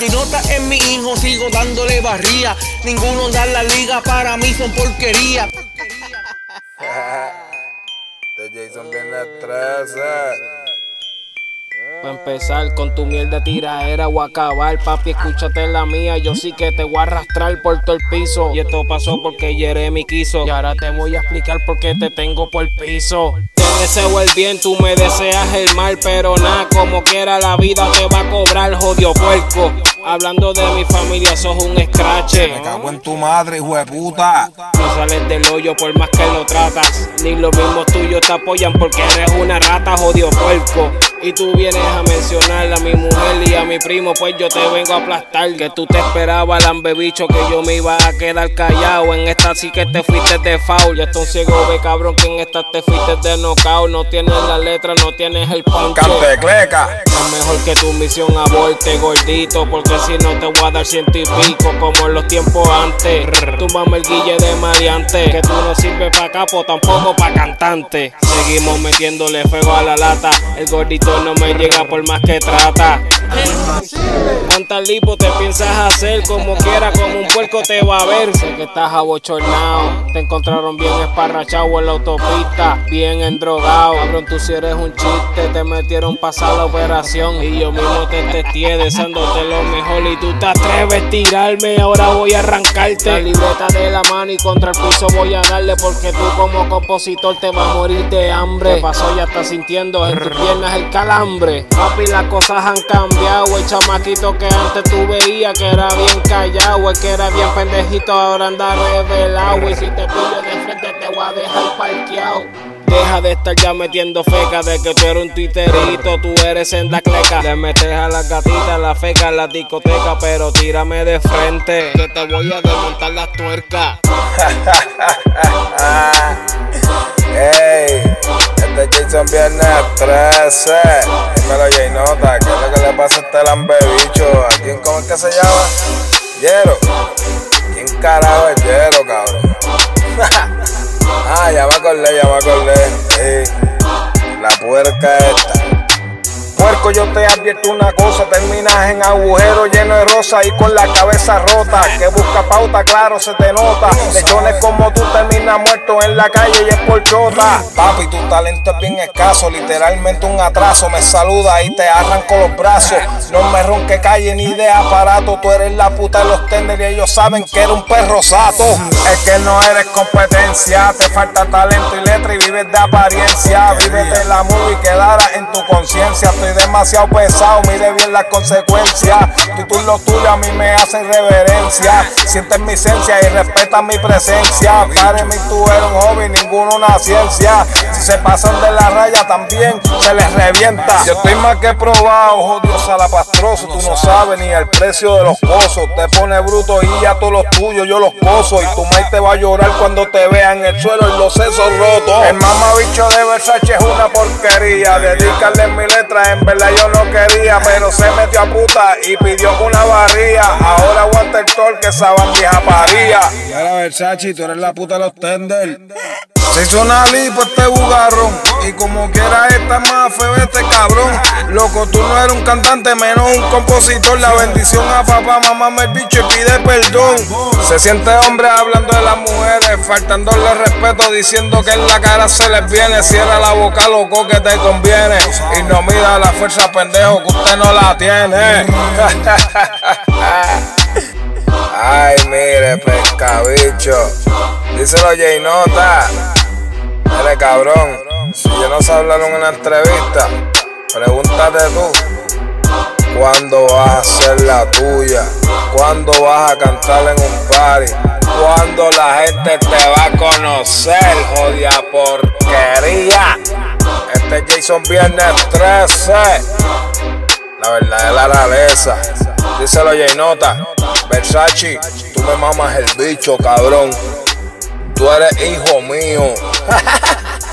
Jaynota es mi hijo, sigo dándole barría. Ninguno da la liga, para mí son porquería. De Jason Viernes 13. Pa' empezar con tu mierda tiraera o acabar, papi, escúchate la mía, yo sí que te voy a arrastrar por todo el piso. Y esto pasó porque Jeremy quiso, y ahora te voy a explicar por qué te tengo por el piso. Te deseo el bien, tú me deseas el mal, pero nada, como quiera la vida te va a cobrar, jodido puerco. Hablando de mi familia, sos un escrache. Me cago en tu madre, hijo de puta. No sales del hoyo por más que lo tratas, ni los mismos tuyos te apoyan porque eres una rata, jodido puerco. Y tú vienes a mencionar a mi mujer y a mi primo, pues yo te vengo a aplastar. Que tú te esperabas, lambebicho, que yo me iba a quedar callado. En esta sí que te fuiste de foul. Ya un ciego ve, cabrón, que en esta te fuiste de knockout. No tienes la letra, no tienes el punch. Cantecleca. Es mejor que tu misión aborte, gordito, porque si no te voy a dar 100 y pico como en los tiempos antes. Túmbame el guille de maleante, que tú no sirves pa' capo, tampoco pa' cantante. Seguimos metiéndole fuego a la lata, el gordito no me llega por más que trata. Tanta lipo te piensas hacer, como quiera, como un puerco te va a ver. Sé que estás abochornado, te encontraron bien esparrachado en la autopista, bien endrogado. Cabrón, tú si eres un chiste, te metieron pasar la operación. Y yo mismo te testeé deseándote lo mejor. Y tú te atreves a tirarme, ahora voy a arrancarte la libreta de la mano y contra el piso voy a darle. Porque tú como compositor te vas a morir de hambre. ¿Qué pasó? Ya estás sintiendo en tus piernas el calambre. Papi, las cosas han cambiado. El chamaquito que antes tú veías que era bien callado, el que era bien pendejito ahora anda revelado. Y si te pillo de frente te voy a dejar parqueado. Deja de estar ya metiendo feca de que tú eres un twitterito, tú eres en la cleca. Le metes a las gatitas, la feca en la discoteca, pero tírame de frente que te voy a desmontar las tuercas. Ey, este es Jason Viernes 13. Dímelo, Jaynota, ¿qué es lo que le pasa a este lambebicho? ¿A quién, cómo es que se llama? Yero. ¿Quién carajo es Yero, cabrón? Ya me acordé. Sí, la puerca esta. Puerco, yo te advierto una cosa, terminas en agujero lleno de rosa y con la cabeza rota. Que busca pauta, claro, se te nota. Lechones como tú terminas muerto en la calle y es por chota. Papi, tu talento es bien escaso, literalmente un atraso. Me saluda y te arranco los brazos. No me ronque calle ni de aparato. Tú eres la puta de los tenders y ellos saben que eres un perro sato. Es que no eres competencia, te falta talento y letra y vives de apariencia. Vívete la movie y quedará en tu conciencia. Estoy demasiado pesado, mire bien las consecuencias. Tú y lo tuyo a mí me hacen reverencia. Sientes mi esencia y respetas mi presencia. Para mí tú eres un hobby, ninguno una ciencia. Si se pasan de la raya también se les revienta. Yo estoy más que probado, jodido salapastroso. Tú no sabes ni el precio de los pozos. Te pone bruto y ya todos los tuyos yo los pozo. Y tu maíz te va a llorar cuando te vea en el suelo y los sesos rotos. El mamabicho de Versace es una porquería. Dedicarle mi letra, en verdad yo no quería, pero se metió a puta y pidió una barría. Ahora aguanta el tol que esa vieja paría. Y ahora Versace, tú eres la puta de los tender. Se hizo una lipo este bugarrón y como quiera esta más feo este cabrón. Loco, tú no eres un cantante, menos un compositor. La bendición a papá, mamá el bicho y pide perdón. Se siente hombre hablando de las mujeres, faltándole respeto, diciendo que en la cara se les viene. Cierra la boca, loco, que te conviene. Y no mida la fuerza, pendejo, que usted no la tiene. Ay, mire, pescabicho. Díselo, Jaynota. Dale, cabrón. Si yo no sé hablar en una entrevista, pregúntate tú. ¿Cuándo vas a hacer la tuya? ¿Cuándo vas a cantar en un party? ¿Cuándo la gente te va a conocer, jodida porquería? Este es Jason Viernes 13. La verdadera rareza. Díselo, Jaynota. Versace, tú me mamas el bicho, cabrón. Tú eres hijo mío.